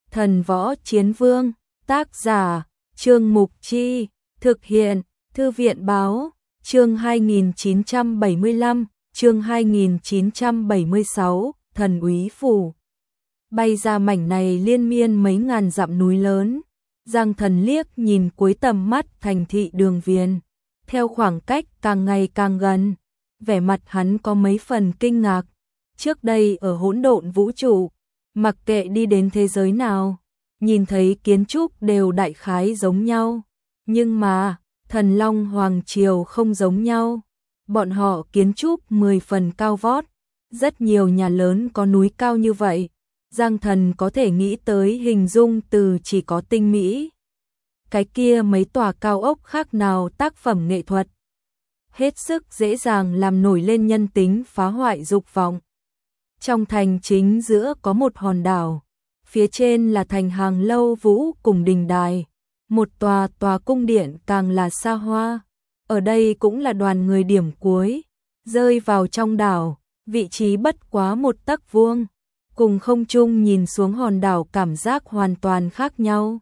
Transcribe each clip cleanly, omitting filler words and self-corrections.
Thần Võ Chiến Vương, tác giả, Trương Mục Chi, thực hiện, Thư viện Báo, chương 2975, chương 2976, Thần Úy Phủ. Bay ra mảnh này liên miên mấy ngàn dặm núi lớn, Giang Thần liếc nhìn cuối tầm mắt thành thị Đường Viền, theo khoảng cách càng ngày càng gần, vẻ mặt hắn có mấy phần kinh ngạc. Trước đây ở hỗn độn vũ trụ, mặc kệ đi đến thế giới nào, nhìn thấy kiến trúc đều đại khái giống nhau, nhưng mà Thần Long Hoàng Triều không giống nhau. Bọn họ kiến trúc 10 phần cao vót, rất nhiều nhà lớn có núi cao như vậy. Giang Thần có thể nghĩ tới hình dung từ chỉ có tinh mỹ. Cái kia mấy tòa cao ốc khác nào tác phẩm nghệ thuật. Hết sức dễ dàng làm nổi lên nhân tính phá hoại dục vọng. Trong thành chính giữa có một hòn đảo, phía trên là thành hàng lâu vũ cùng đình đài, một tòa cung điện càng là xa hoa. Ở đây cũng là đoàn người điểm cuối, rơi vào trong đảo, vị trí bất quá một tấc vuông, cùng không trung nhìn xuống hòn đảo cảm giác hoàn toàn khác nhau.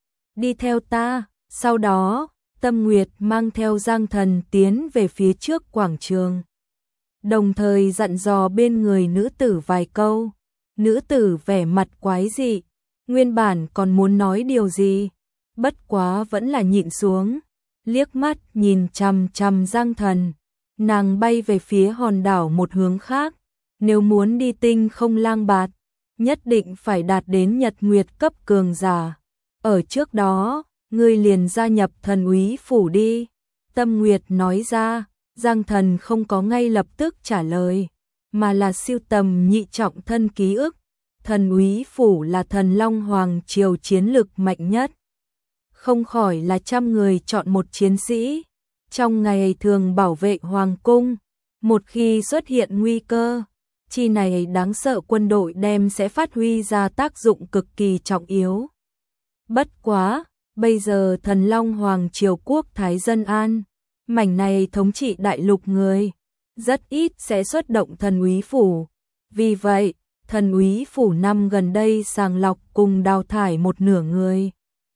Đi theo ta, sau đó, Tâm Nguyệt mang theo Giang Thần tiến về phía trước quảng trường. Đồng thời dặn dò bên người nữ tử vài câu. Nữ tử vẻ mặt quái dị, nguyên bản còn muốn nói điều gì, bất quá vẫn là nhịn xuống, liếc mắt nhìn chằm chằm Giang Thần. Nàng bay về phía hòn đảo một hướng khác, nếu muốn đi tinh không lang bạt, nhất định phải đạt đến nhật nguyệt cấp cường giả. Ở trước đó, ngươi liền gia nhập Thần Úy Phủ đi. Tâm Nguyệt nói ra. Giang Thần không có ngay lập tức trả lời, mà là siêu tầm nhị trọng thân ký ức. Thần Úy Phủ là Thần Long Hoàng Triều chiến lực mạnh nhất, không khỏi là trăm người chọn một chiến sĩ. Trong ngày thường bảo vệ Hoàng cung, một khi xuất hiện nguy cơ, chi này đáng sợ quân đội đem sẽ phát huy ra tác dụng cực kỳ trọng yếu. Bất quá, bây giờ Thần Long Hoàng Triều quốc thái dân an, mảnh này thống trị đại lục người, rất ít sẽ xuất động Thần Úy Phủ. Vì vậy, Thần Úy Phủ năm gần đây sàng lọc cùng đào thải một nửa người,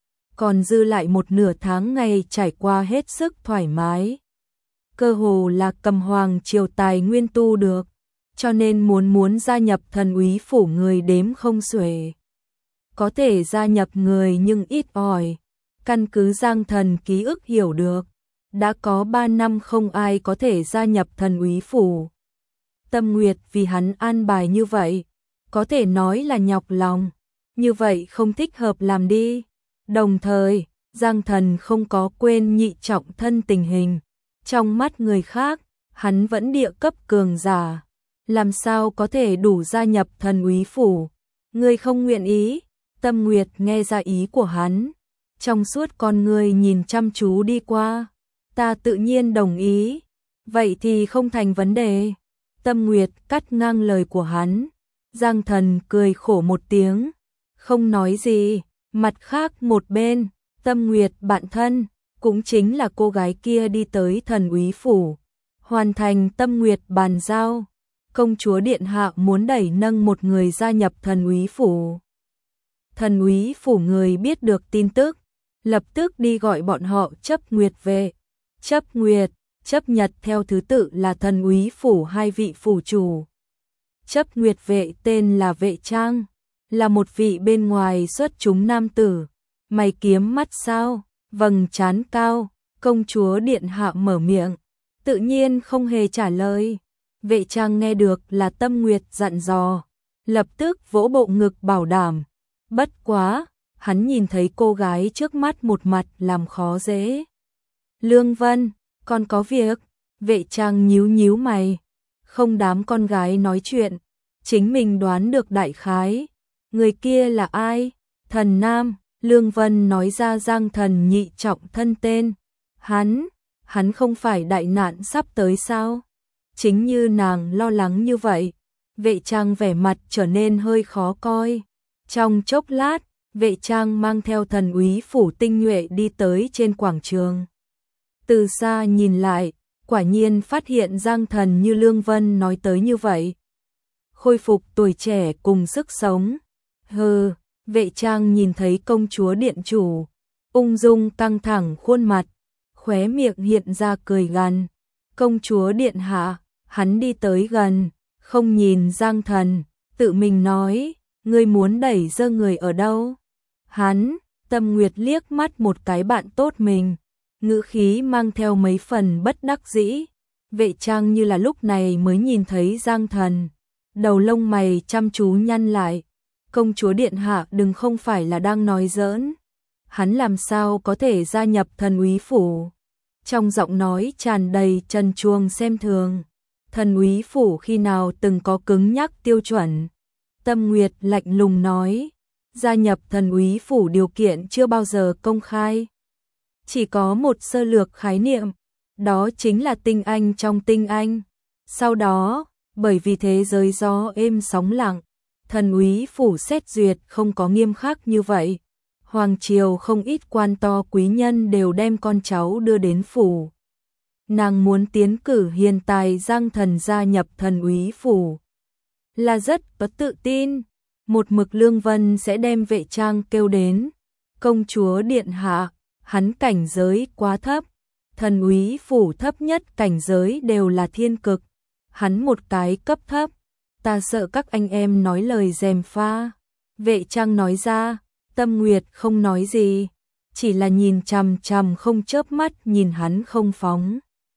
còn dư lại một nửa tháng ngày trải qua hết sức thoải mái. Cơ hồ là cầm Hoàng Triều tài nguyên tu được, cho nên muốn gia nhập Thần Úy Phủ người đếm không xuể. Có thể gia nhập người nhưng ít ỏi, căn cứ Giang Thần ký ức hiểu được. Đã có 3 năm không ai có thể gia nhập Thần Úy Phủ. Tâm Nguyệt vì hắn an bài như vậy, có thể nói là nhọc lòng, như vậy không thích hợp làm đi. Đồng thời, Giang Thần không có quên nhị trọng thân tình hình. Trong mắt người khác, hắn vẫn địa cấp cường giả, làm sao có thể đủ gia nhập Thần Úy Phủ. Ngươi không nguyện ý. Tâm Nguyệt nghe ra ý của hắn, trong suốt con ngươi nhìn chăm chú đi qua. Ta tự nhiên đồng ý, vậy thì không thành vấn đề. Tâm Nguyệt cắt ngang lời của hắn. Giang Thần cười khổ một tiếng, không nói gì. Mặt khác một bên, Tâm Nguyệt bạn thân, cũng chính là cô gái kia đi tới Thần Úy Phủ, hoàn thành Tâm Nguyệt bàn giao. Công chúa điện hạ muốn đẩy nâng một người gia nhập Thần Úy Phủ. Thần Úy Phủ người biết được tin tức, lập tức đi gọi bọn họ chấp nguyệt về. Chấp nguyệt, chấp nhật theo thứ tự là Thần Úy Phủ hai vị phủ chủ. Chấp nguyệt vệ tên là Vệ Trang, là một vị bên ngoài xuất chúng nam tử, mày kiếm mắt sao, vầng trán cao. Công chúa điện hạ mở miệng, tự nhiên không hề trả lời. Vệ Trang nghe được là Tâm Nguyệt dặn dò, lập tức vỗ bộ ngực bảo đảm. Bất quá, hắn nhìn thấy cô gái trước mắt một mặt làm khó dễ. Lương Vân, con có việc. Vệ Trang nhíu mày, không đám con gái nói chuyện, chính mình đoán được đại khái. Người kia là ai? Thần Nam. Lương Vân nói ra Giang Thần nhị trọng thân tên. Hắn không phải đại nạn sắp tới sao? Chính như nàng lo lắng như vậy. Vệ Trang vẻ mặt trở nên hơi khó coi. Trong chốc lát, Vệ Trang mang theo Thần Úy Phủ tinh nhuệ đi tới trên quảng trường. Từ xa nhìn lại, quả nhiên phát hiện Giang Thần như Lương Vân nói tới như vậy. Khôi phục tuổi trẻ cùng sức sống. Hừ, Vệ Trang nhìn thấy công chúa điện chủ, ung dung căng thẳng khuôn mặt, khóe miệng hiện ra cười gằn. Công chúa điện hạ, hắn đi tới gần, không nhìn Giang Thần, tự mình nói, ngươi muốn đẩy giơ người ở đâu? Hắn, Tâm Nguyệt liếc mắt một cái bạn tốt mình, ngữ khí mang theo mấy phần bất đắc dĩ. Vệ Trang như là lúc này mới nhìn thấy Giang Thần, đầu lông mày chăm chú nhăn lại. Công chúa điện hạ đừng không phải là đang nói giỡn. Hắn làm sao có thể gia nhập Thần Úy phủ? Trong giọng nói tràn đầy trần truồng xem thường. Thần Úy phủ khi nào từng có cứng nhắc tiêu chuẩn? Tâm Nguyệt lạnh lùng nói, gia nhập Thần Úy phủ điều kiện chưa bao giờ công khai. Chỉ có một sơ lược khái niệm, đó chính là tinh anh trong tinh anh. Sau đó, bởi vì thế giới gió êm sóng lặng, Thần Úy phủ xét duyệt không có nghiêm khắc như vậy. Hoàng triều không ít quan to quý nhân đều đem con cháu đưa đến phủ. Nàng muốn tiến cử hiền tài Giang Thần gia nhập Thần Úy phủ, là rất có tự tin. Một mực Lương Vân sẽ đem Vệ Trang kêu đến. Công chúa điện hạ, hắn cảnh giới quá thấp. Thần Úy phủ thấp nhất cảnh giới đều là thiên cực. Hắn một cái cấp thấp. Ta sợ các anh em nói lời gièm pha. Vệ Trang nói ra. Tâm Nguyệt không nói gì, chỉ là nhìn chằm chằm không chớp mắt nhìn hắn không phóng.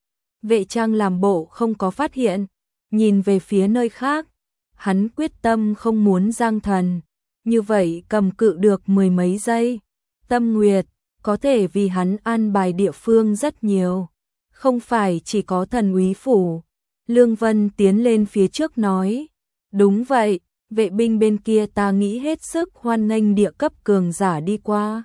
Vệ Trang làm bộ không có phát hiện, nhìn về phía nơi khác. Hắn quyết tâm không muốn Giang Thần, như vậy cầm cự được mười mấy giây. Tâm Nguyệt, có thể vì hắn an bài địa phương rất nhiều, không phải chỉ có Thần Úy phủ. Lương Vân tiến lên phía trước nói, đúng vậy, vệ binh bên kia ta nghĩ hết sức hoan nghênh địa cấp cường giả đi qua.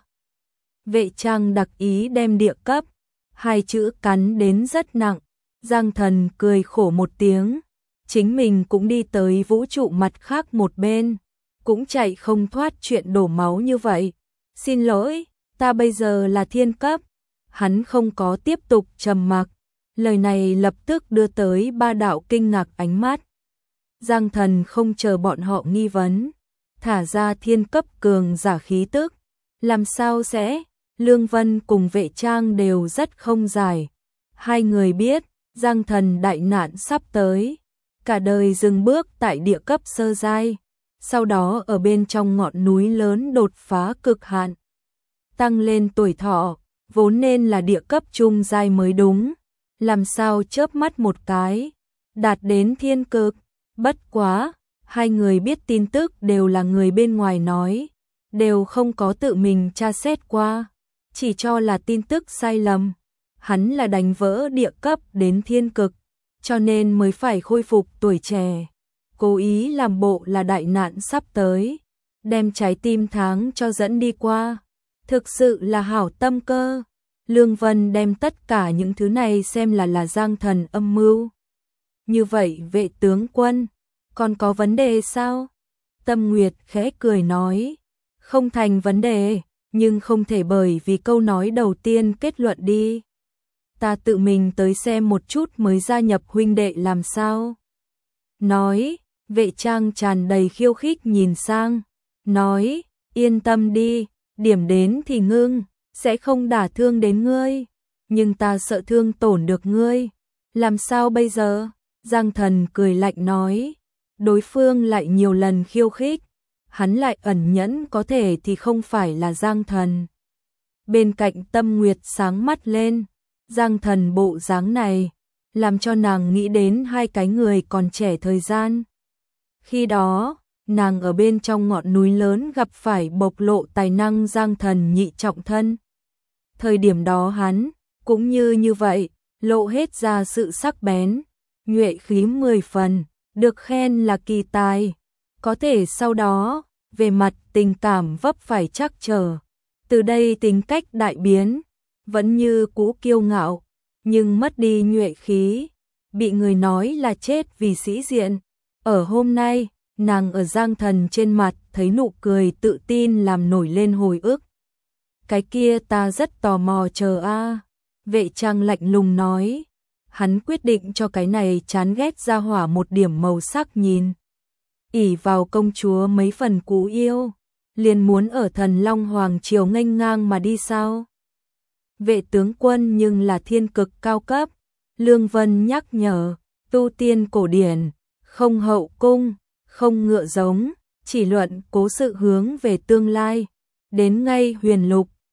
Vệ Trang đặc ý đem địa cấp, hai chữ cắn đến rất nặng. Giang Thần cười khổ một tiếng, chính mình cũng đi tới vũ trụ mặt khác một bên, cũng chạy không thoát chuyện đổ máu như vậy. Xin lỗi, ta bây giờ là thiên cấp. Hắn không có tiếp tục trầm mặc, lời này lập tức đưa tới ba đạo kinh ngạc ánh mắt. Giang Thần không chờ bọn họ nghi vấn, thả ra thiên cấp cường giả khí tức. Làm sao sẽ? Lương Vân cùng Vệ Trang đều rất không giải. Hai người biết, Giang Thần đại nạn sắp tới, cả đời dừng bước tại địa cấp sơ giai, sau đó ở bên trong ngọn núi lớn đột phá cực hạn, tăng lên tuổi thọ, vốn nên là địa cấp trung giai mới đúng, làm sao chớp mắt một cái, đạt đến thiên cực. Bất quá, hai người biết tin tức đều là người bên ngoài nói, đều không có tự mình tra xét qua, chỉ cho là tin tức sai lầm. Hắn là đánh vỡ địa cấp đến thiên cực, cho nên mới phải khôi phục tuổi trẻ, cố ý làm bộ là đại nạn sắp tới, đem trái tim tháng cho dẫn đi qua. Thực sự là hảo tâm cơ. Lương Vân đem tất cả những thứ này xem là Giang Thần âm mưu. Như vậy Vệ tướng quân, còn có vấn đề sao? Tâm Nguyệt khẽ cười nói, không thành vấn đề, nhưng không thể bởi vì câu nói đầu tiên kết luận đi. Ta tự mình tới xem một chút mới gia nhập huynh đệ làm sao? Nói, Vệ Trang tràn đầy khiêu khích nhìn sang, nói, yên tâm đi, điểm đến thì ngưng, sẽ không đả thương đến ngươi, nhưng ta sợ thương tổn được ngươi. Làm sao bây giờ? Giang Thần cười lạnh nói, đối phương lại nhiều lần khiêu khích, hắn lại ẩn nhẫn có thể thì không phải là Giang Thần. Bên cạnh Tâm Nguyệt sáng mắt lên, Giang Thần bộ dáng này, làm cho nàng nghĩ đến hai cái người còn trẻ thời gian. Khi đó, nàng ở bên trong ngọn núi lớn gặp phải bộc lộ tài năng Giang Thần nhị trọng thân. Thời điểm đó hắn, cũng như vậy, lộ hết ra sự sắc bén, nhuệ khí 10 phần, được khen là kỳ tài. Có thể sau đó, về mặt tình cảm vấp phải trắc trở. Từ đây tính cách đại biến, vẫn như cũ kiêu ngạo, nhưng mất đi nhuệ khí, bị người nói là chết vì sĩ diện. Ở hôm nay, nàng ở Giang Thần trên mặt thấy nụ cười tự tin làm nổi lên hồi ức. Cái kia ta rất tò mò chờ a. Vệ Trang lạnh lùng nói, hắn quyết định cho cái này chán ghét ra hỏa một điểm màu sắc nhìn. Ỷ vào công chúa mấy phần cú yêu, liền muốn ở Thần Long Hoàng Triều nghênh ngang mà đi sao? Vệ tướng quân nhưng là thiên cực cao cấp, Lương Vân nhắc nhở, tu tiên cổ điển, không hậu cung, không ngựa giống, chỉ luận cố sự hướng về tương lai, đến ngay huyền lục,